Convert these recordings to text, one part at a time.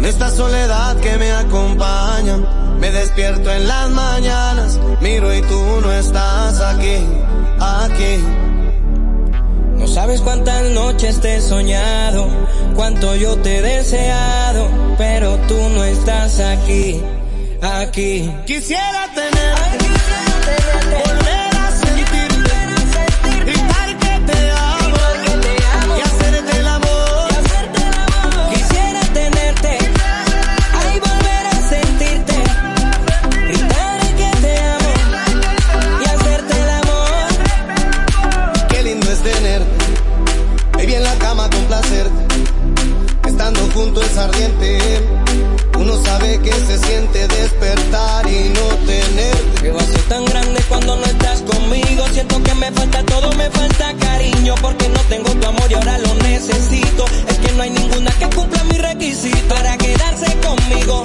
esta soledad que me acompaña. Me despierto en las mañanas, miro y tú no estás aquí, aquí. No sabes cuántas noches te he soñado, cuánto yo te he deseado, pero tú no estás aquí, aquí. Quisiera tenerte, volver a sentirte, gritar que te amo y hacerte el amor. Quisiera tenerte, ay, volver a sentirte, gritar que te amo y hacerte el amor. Qué lindo es tenerte, baby, en la cama complacerte, estando junto es ardiente. Uno sabe que se siente despertar y no tenerte. Qué vacío tan grande cuando no estás conmigo. Siento que me falta todo, me falta cariño, porque no tengo tu amor y ahora lo necesito. Es que no hay ninguna que cumpla mi requisito para quedarse conmigo,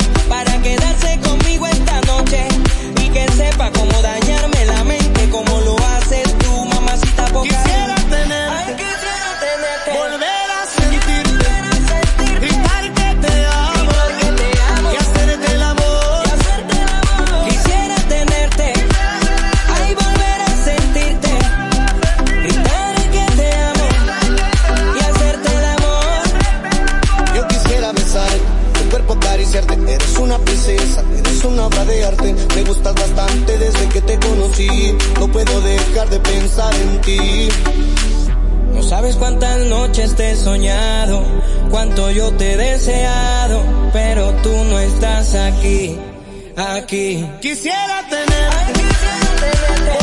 esta noche, y que sepa cómo dañarme la mente, como lo haces tú, mamacita poca. Quisiera tenerte, volver a sentirte, gritar que te amo y hacerte el amor. Quisiera tenerte, ay, volver a sentirte, gritar que te amo y hacerte el amor. Yo quisiera besarte, tu cuerpo acariciarte, eres una princesa, eres una obra de arte. Me gustas bastante desde que te conocí, no puedo dejar de pensar en ti. No sabes cuántas noches te he soñado, cuánto yo te he deseado, pero tú no estás aquí, aquí. Quisiera tenerte,